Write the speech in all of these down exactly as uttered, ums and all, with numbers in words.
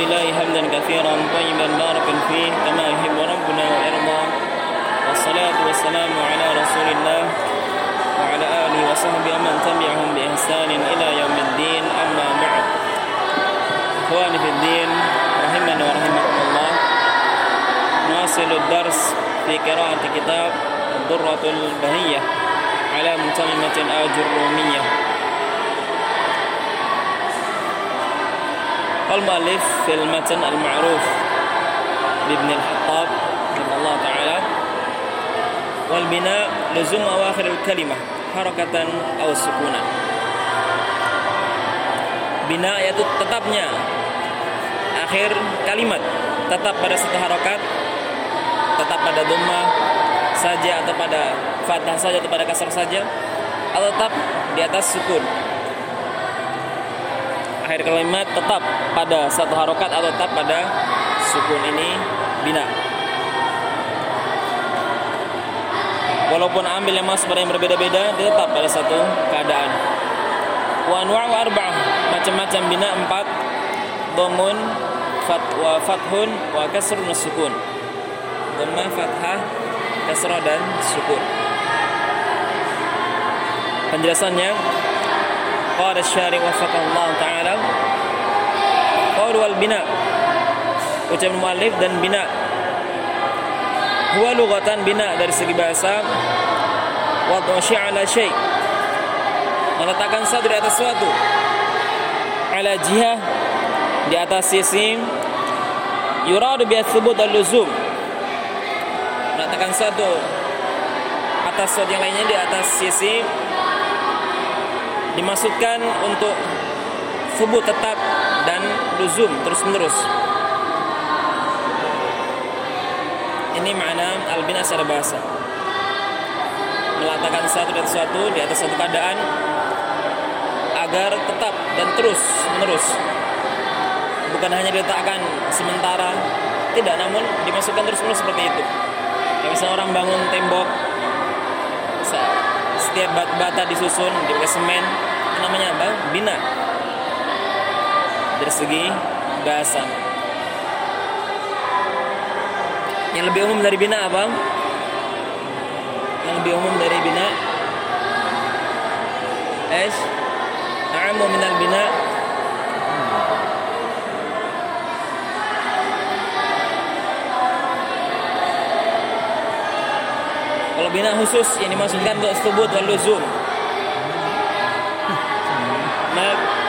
لله حمدا كثيرا طيبا باركا فيه كما يحب ربنا ويرضى والصلاة والسلام على رسول الله وعلى آله وصحبه ومن تبعهم بإحسان إلى يوم الدين أما بعد إخواني في الدين رحمنا ورحمكم الله نواصل الدرس في قراءة كتاب الدرة البهية على متممة الآجرومية. قال المؤلف في المتن المعروف بابن الحطاب رحمه الله تعالى: والبناء لزوم أواخر الكلمة حركة أو سكونا. Bina yaitu tetapnya akhir kalimat, tetap pada satu harokat, tetap pada dhamma saja atau pada fathah saja atau pada kasar saja, atau tetap di atas sukun. Akhir kalimat tetap pada satu harokat atau tetap pada sukun, ini bina. Walaupun ambil yang masuk pada yang berbeda-beda, dia tetap pada satu keadaan. Wa anwa'u arba'ah, macam-macam bina empat: dhamun, fat wa fathun wa kasrun sukun. Dhamma, fathah, kasrah dan sukun. Penjelasannya, qala asy-syari' wafaqallah ta'ala, qaul wal bina, ucapan muallif dan bina. Huwa lughatan, bina dari segi bahasa, wad'u syai' ala syai', meletakkan satu di atas suatu, ala jihah, di atas sisi, yuradu bi ath-thubut al-luzum, meletakkan satu atas suatu yang lainnya di atas sisi, dimaksudkan untuk thubut tetap dan luzum terus menerus. Ini makna al-bina secara bahasa, meletakkan satu di atas satu di atas satu keadaan agar tetap dan terus menerus, bukan hanya diletakkan sementara, tidak, namun dimasukkan terus menerus seperti itu. Kayak misalnya orang bangun tembok, setiap bata disusun dipakai semen, itu namanya apa? Bina dari segi bahasa. Yang lebih umum dari bina apa? Yang lebih umum dari bina Eish a'ammu minal bina Kalau bina khusus yang dimaksudkan untuk thubut wal luzum. Ma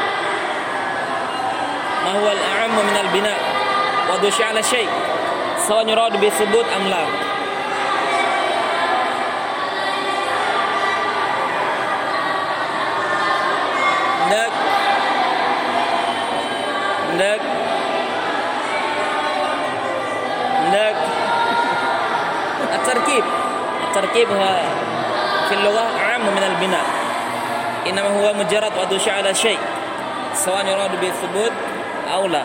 ma huwa al-a'ammu minal bina wa dusha 'ala syai' sawa yurad bi thubut am la. Ndak ndak ndak at-tarkib التركيب في اللغة عام من البناء، إنما هو مجرد وضع شيء على شيء سواء يراد به الثبوت أو لا.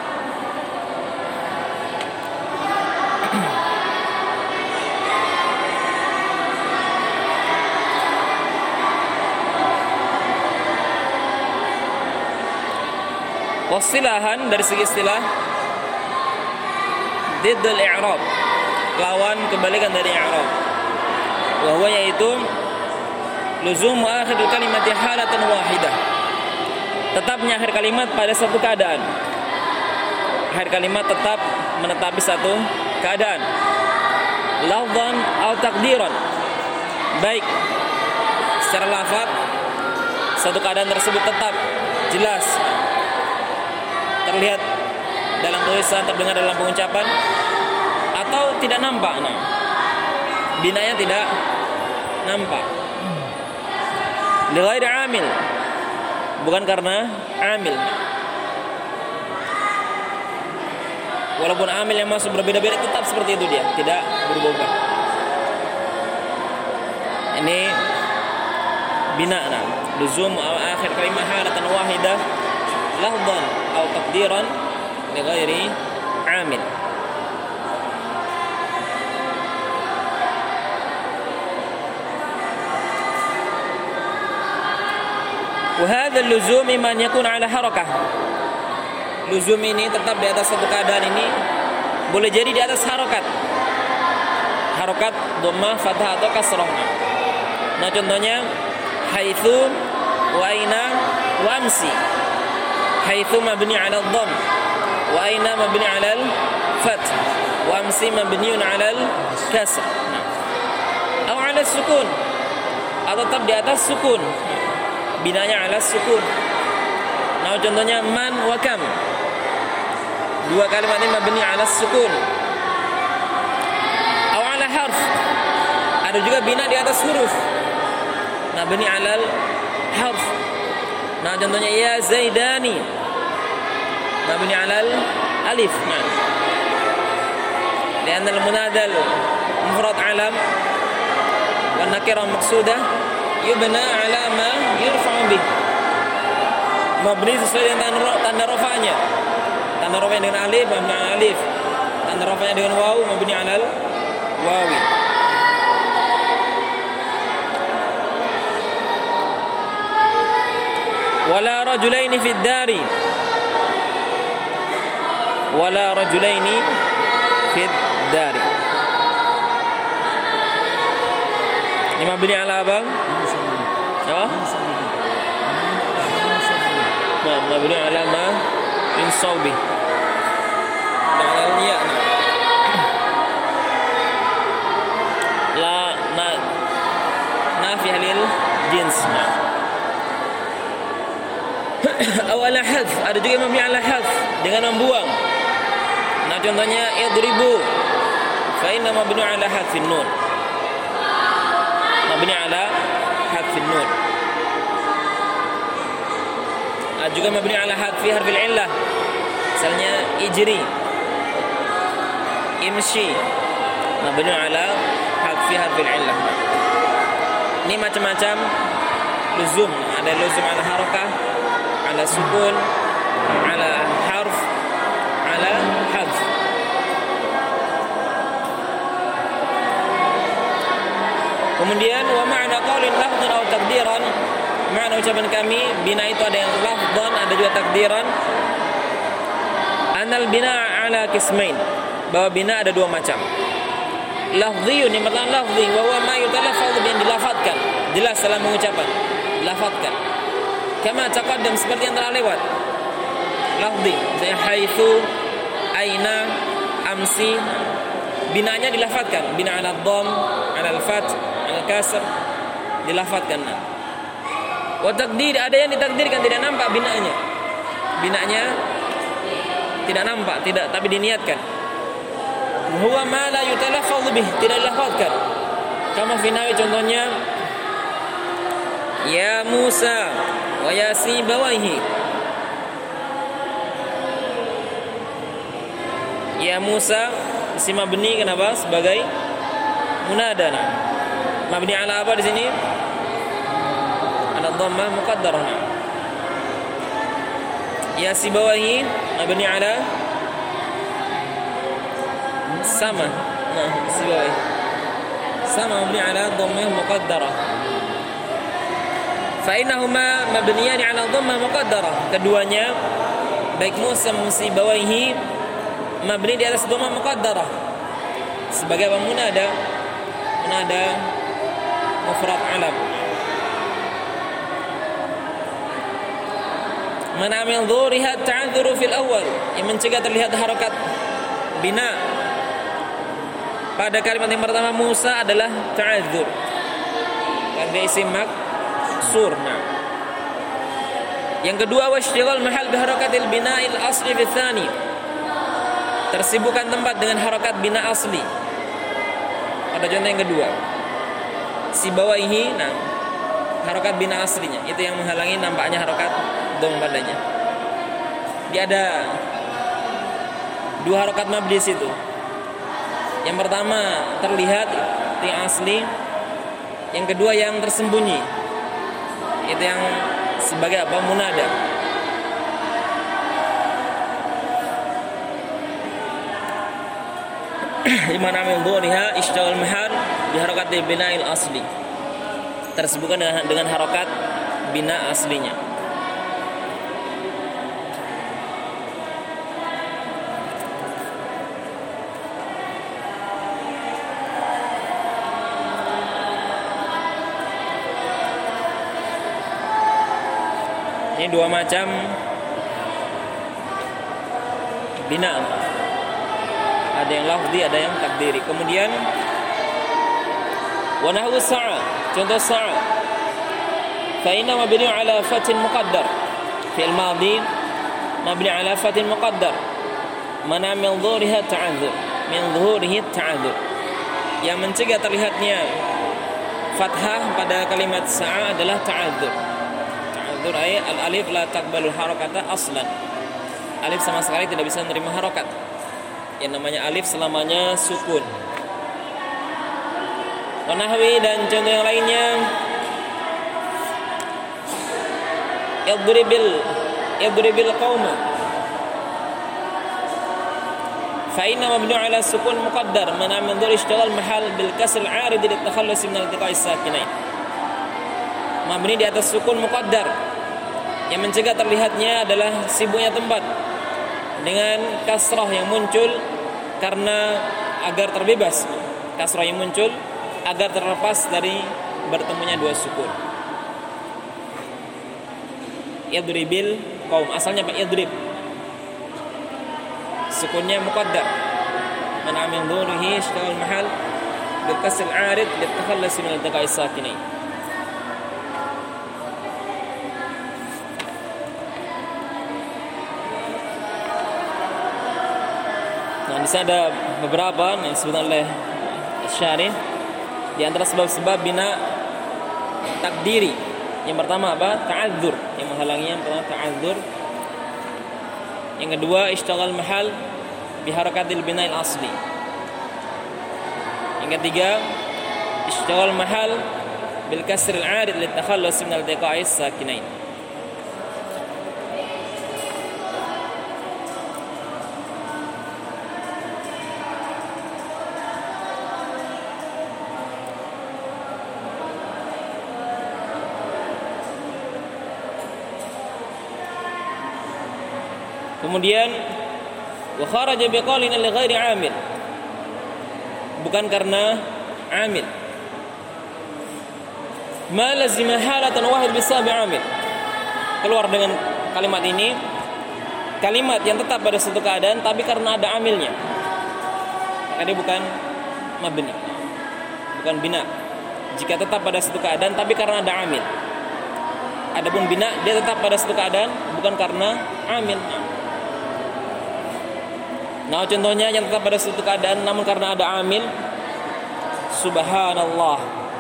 Wasilahan dari segi istilah, diddul i'rab, lawan kebalikan dari i'rab, wahwa yaitu luzum akhir kalimat halatan wahidah, tetapnya akhir kalimat pada satu keadaan. Akhir kalimat tetap menetapi satu keadaan, lafzan atau takdiran, baik secara lafaz satu keadaan tersebut tetap jelas terlihat dalam tulisan, terdengar dalam pengucapan, atau tidak nampak. Nah, binanya tidak nampak. Li ghairi amil, bukan karena amil. Walaupun amil yang masuk berbeda-beda, tetap seperti itu dia, tidak berubah. Ini bina, nah, luzum akhir kalimat halatan wahidah lafzan atau takdiran li ghairi amil. وهذا اللزوم إما أن يكون على حركة luzum ini tetap di atas satu keadaan ini boleh jadi di atas harokat, harokat dhammah, fathah atau kasrah. Nah contohnya haitsu wa aina wa amsi. Haitsu mabni 'ala dhamm wa aina mabni 'ala al-fath wa amsi mabniun 'ala al-kasr. Atau 'ala sukun, atau tetap di atas sukun, binanya 'ala sukun. Nah contohnya man wa kam, dua kalimat ini mabni 'ala sukun. Atau 'ala harf, ada juga bina di atas huruf, mabni 'ala al-harf. Nah contohnya ya zaidani, mabni 'ala al-alif. Nah lian al-munada al-mufrad 'alam wa nakirah maqsudah yubna 'ala ma yurfa'u bih, mabni sesuai dengan tanda rafa'nya. Tanda rafa'nya dengan alif, mabni 'ala alif. Tanda rafa'nya dengan waw, mabni 'ala wawi. Wala rajulaini fid dari, wala rajulaini fid dari. Ini mabni 'ala apa? Oh? Nah, mabni 'ala ma min sawbi. Dengan ya. La na nafiyah lil jins. Aw ala hadf, ada juga mabni 'ala hadf dengan membuang. Nah contohnya idribu, fa inna mabni 'ala hadfin nun, mabni 'ala hadfin nun. Ada juga mabni 'ala hadfi harfil illah, misalnya ijri, imshi, mabni 'ala hadfi harfil illah. Ini macam-macam luzum, ada luzum 'ala harakah, 'ala sukun, 'ala harf, 'ala hadf. Kemudian wa ma'na qaulin lafdhan aw taqdiran, makna ucapan kami bina itu ada yang lafdhan, ada juga takdiran. Anal bina 'ala qismain, bahwa bina ada dua macam. Lafdhiyun, yang pertama lafdhi, wa huwa ma yutalaffadhu, yang dilafadzkan, jelas dalam pengucapan, dilafadzkan. Kama taqaddam, seperti yang telah lewat. Lafdhi, misalnya haitsu, aina, amsi, binanya dilafadzkan, bina 'ala dhamm, 'ala al-fath, 'ala al-kasr, dilafadzkan. Wa taqdir, ada yang ditakdirkan, tidak nampak binanya. Binanya tidak nampak, tidak, tapi diniatkan. Huwa ma la yutalaffadhu bih, tidak dilafadzkan. Kama fi nawi, contohnya ya Musa wa ya Sibawaihi. Ya Musa si mabni kenapa? Sebagai munada. Mabni 'ala apa di sini? 'Ala dhammah muqaddarah. Ya Sibawaihi mabni 'ala sama. Nah, Sibawaihi sama mabni 'ala dhammah muqaddarah. Fa innahuma mabniyan 'ala dhammah muqaddarah. Keduanya baik Musa maupun Sibawaihi mabni di atas dhammah muqaddarah. Sebagai apa? Munada. Munada mufrad 'alam. Mana min dhuriha ta'adzuru fil awal, yang mencegah terlihat harakat bina pada kalimat yang pertama Musa adalah ta'adzur, karena isim maksur. Nah, yang kedua wasyghal mahal bi harakatil bina'il asli fi tsani, tersibukkan tempat dengan harakat bina asli. Pada contoh yang kedua Sibawaihi, nah harakat bina aslinya itu yang menghalangi nampaknya harakat dom padanya. Dia ada dua harakat mabdi situ. Yang pertama terlihat itu yang asli, yang kedua yang tersembunyi itu yang sebagai apa? Munada. Imana min dhuriha ishtagal mahal bi harakatil bina'il asli, tersebutkan dengan, dengan harakat bina aslinya. Ini dua macam bina. Ada yang lafzi, ada yang takdiri. Kemudian wa nahwu sa'a, contoh sa'a. Fa inna mabni 'ala fatin muqaddar. Fi'il madhi mabni 'ala fatin muqaddar. Mana min dhuhuriha ta'adzur. Min dhuhurihi ta'adzur. Yang mencegah terlihatnya fathah pada kalimat sa'a adalah ta'adzur. Ta'adzur ay al-alif la taqbalu harakata aslan. Alif sama sekali tidak bisa menerima harokat. Yang namanya alif selamanya sukun. Wa nahwi, dan contoh yang lainnya, yadribil yadribil qauma. Fa inna mabni 'ala sukun muqaddar mana min dhur ishtighal mahal bil kasr al 'arid li takhallus min al-iltiqa'i as-sakinain. Mabni di atas sukun muqaddar. Yang mencegah terlihatnya adalah sibuknya tempat dengan kasrah yang muncul karena agar terbebas. Kasrah yang muncul agar terlepas dari bertemunya dua sukun. Yadribil qaum, asalnya Pak yadrib. Sukunnya muqaddar. Man amin dhurihi ishtaghal mahal bil kasr al-'arid li takhallus min al-iltiqa'i as-sakinain. Nah, di sana ada beberapa yang disebutkan oleh Syarih. Di antara sebab-sebab bina takdiri. Yang pertama apa? Ta'adzur. Yang menghalangi yang pertama ta'adzur. Yang kedua ishtaghal mahal bi harakatil bina'il asli. Yang ketiga ishtaghal mahal bil kasr al-'arid li takhallus min al-iltiqa'i as-sakinain. Kemudian wa kharaja biqaulin li ghairi 'amil, bukan karena amil. Ma lazima halatan wahid bisabi 'amil, keluar dengan kalimat ini kalimat yang tetap pada satu keadaan tapi karena ada amilnya. Maka dia bukan mabni, bukan bina. Jika tetap pada satu keadaan tapi karena ada amil. Adapun bina dia tetap pada satu keadaan bukan karena amil. Nah, contohnya yang tetap pada suatu keadaan namun karena ada amil, subhanallah.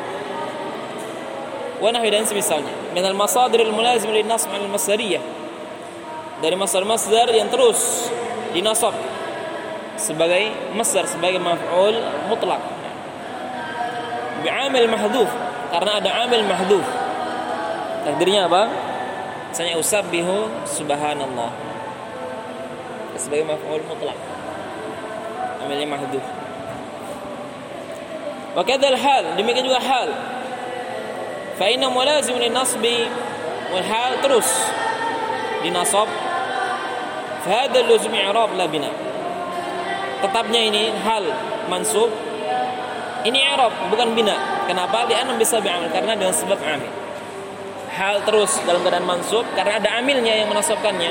Wa nahwi, dan semisalnya. Minal masadiril mulazim lin nasb al masdariyah. Dari masdar-masdar yang terus dinasab sebagai masdar, sebagai maf'ul mutlak. Bi'amil mahdhuf, karena ada amil mahdhuf. Takdirnya apa? Misalnya usabbihu subhanallah. Sebagai maf'ul mutlak. Amilnya mahdhuf. Wa kadzal hal, demikian juga hal. Fa inna mulazim lin nasbi wal hal terus dinasab. Fa hadha luzum i'rab la bina. Tetapnya ini hal mansub. Ini i'rab bukan bina. Kenapa? Li'anna bisa bi'amil, karena dengan sebab amil. Hal terus dalam keadaan mansub karena ada amilnya yang menasabkannya.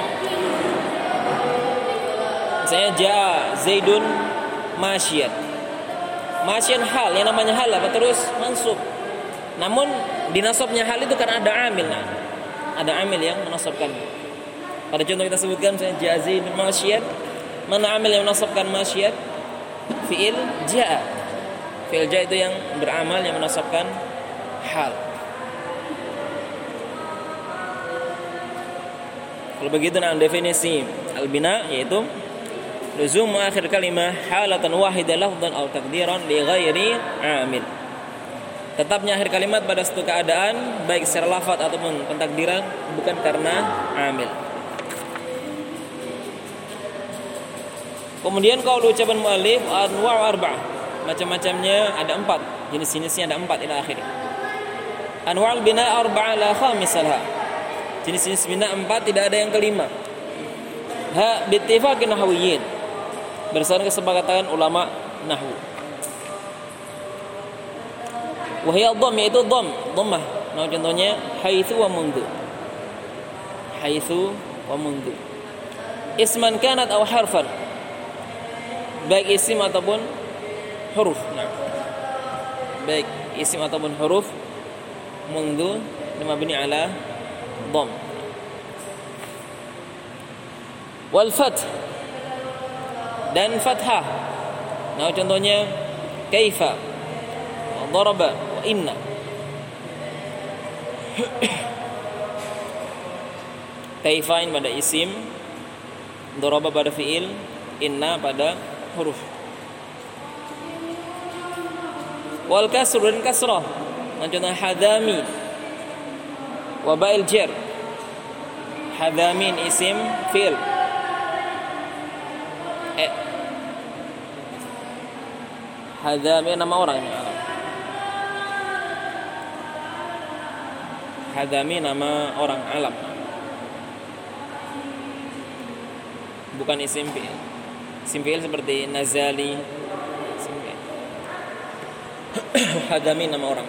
Misalnya jaa Zaidun masyian. Masyian hal, yang namanya hal apa? Terus mansub. Namun dinasabnya hal itu karena ada amil. Nah, ada amil yang menasabkannya. Pada contoh kita sebutkan misalnya jaa Zaidun masyian. Mana amil yang menasabkan masyian? Fi'il jaa. Fi'il jaa itu yang beramal yang menasabkan hal. Kalau begitu nah definisi al-bina yaitu luzum akhir kalimah halatan wahidah lafdhan atau takdiran li ghairi amil. Tetapnya akhir kalimat pada satu keadaan baik secara lafaz ataupun pentakdiran bukan karena amil. Kemudian kalau ucapan muallif anwa' arba'ah, macam-macamnya ada empat, jenis-jenisnya ada empat ila akhir. Anwa'ul bina arba'ah la khamisalha. Jenis-jenis bina empat, tidak ada yang kelima. Ha bittifaqin nahwiyyin, berdasarkan kesepakatan ulama nahwu. Wa hiya dhamm, yaitu dhamm, dhammah. Nah, contohnya haitsu wa mundu. haitsu wa mundu. Isman kanat aw harfan, baik isim ataupun huruf. Nah, baik isim ataupun huruf. Mundu mabni ala dhamm. Wal fath dan fathah. Nah, contohnya kaifa, daraba, wa inna. Kaifa pada isim, daraba pada fiil, inna pada huruf. Wal kasr dan kasrah. Nah, contohnya hadami wa ba'il jar. Hadamin isim fiil. Eh, hadami nama orang. Hadami nama orang alam, bukan isim fiil. Isim fiil seperti nazali. Hadami nama orang.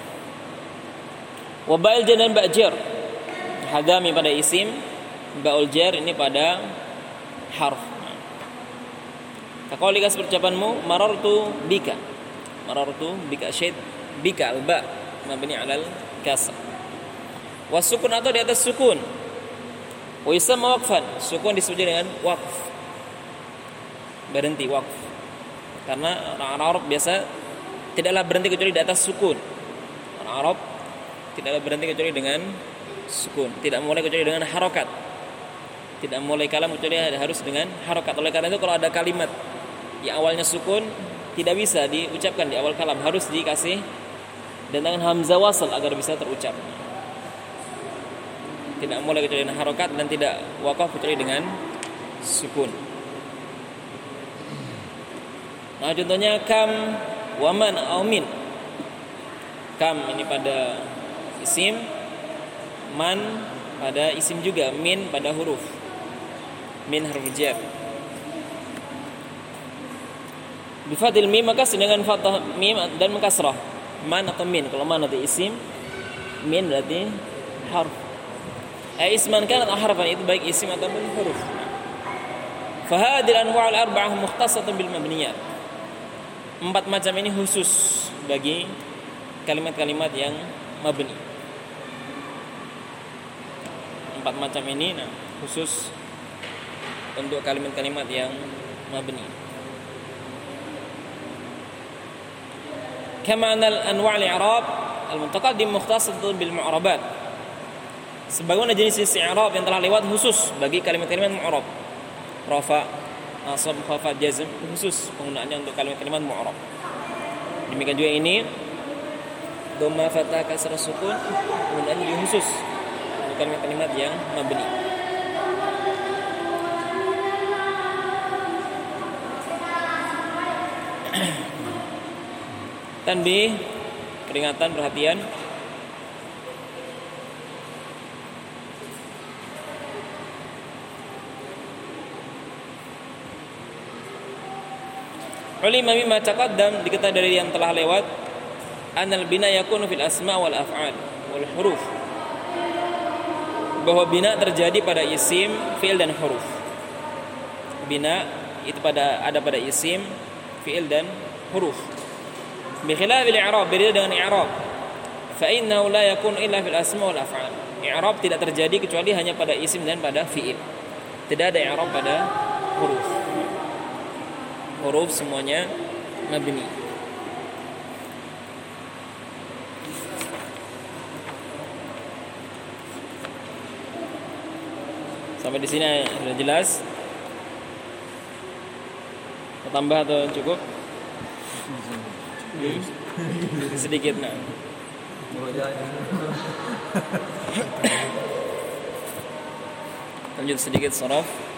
Wa ba'il jar dan ba'jar. Hadami pada isim, ba'ul jar ini pada harf. Kaqaulika seperti ucapanmu, marartu bika. Marartu bika syait bika al-ba mabni 'alal kasr. Wasukun atau di atas sukun. Wa yusamma waqfan. Sukun disebut dengan waqf. Berhenti, waqf. Karena orang Arab biasa tidaklah berhenti kecuali di atas sukun. Orang Arab tidaklah berhenti kecuali dengan sukun. Tidak mulai kecuali dengan harokat. Tidak mulai kalam kecuali harus dengan harokat. Oleh karena itu kalau ada kalimat yang awalnya sukun tidak bisa diucapkan di awal kalam, harus dikasih dengan hamzah wasal agar bisa terucap. Tidak mulai kecuali dengan harokat dan tidak waqaf kecuali dengan sukun. Nah, contohnya kam, waman, aumin. Kam ini pada isim, man pada isim juga, min pada huruf. Min huruf jar. Bifathil mim maka dengan fathah mim dan mengkasrah. Man atau min. Kalau man berarti isim, min berarti harf. Eh, isman kanat harfan itu baik isim ataupun huruf. Fa hadhihi al-anwa' al-arba'ah mukhtassatun bil mabniyat. Empat macam ini khusus bagi kalimat-kalimat yang mabni. Empat macam ini nah, khusus untuk kalimat-kalimat yang mabni. Kama anal anwa' al-i'rab al-mutaqaddim mukhtassatun bil mu'rabat. Sebagaimana jenis i'rab yang telah lewat khusus bagi kalimat-kalimat mu'rab. Rafa, nasab, khafad, jazm khusus penggunaannya untuk kalimat-kalimat mu'rab. Demikian juga ini dhamma, fathah, kasrah, sukun penggunaannya juga khusus untuk kalimat-kalimat yang mabni. Tanbih, peringatan, perhatian. Ulima mimma taqaddam, diketahui dari yang telah lewat, anal bina yakunu fil asma wal af'al wal huruf, bahwa bina terjadi pada isim, fi'il dan huruf. Bina itu pada ada pada isim, fi'il dan huruf. Bi khilafil i'rab, berbeda dengan i'rab. Fa innahu la yakunu illa fil asma wal af'al. I'rab tidak terjadi kecuali hanya pada isim dan pada fi'il. Tidak ada i'rab pada huruf. Huruf semuanya mabni. Sampai di sini sudah jelas. Mau tambah atau cukup? Hmm? Sedikit nah. Lanjut sedikit sharaf.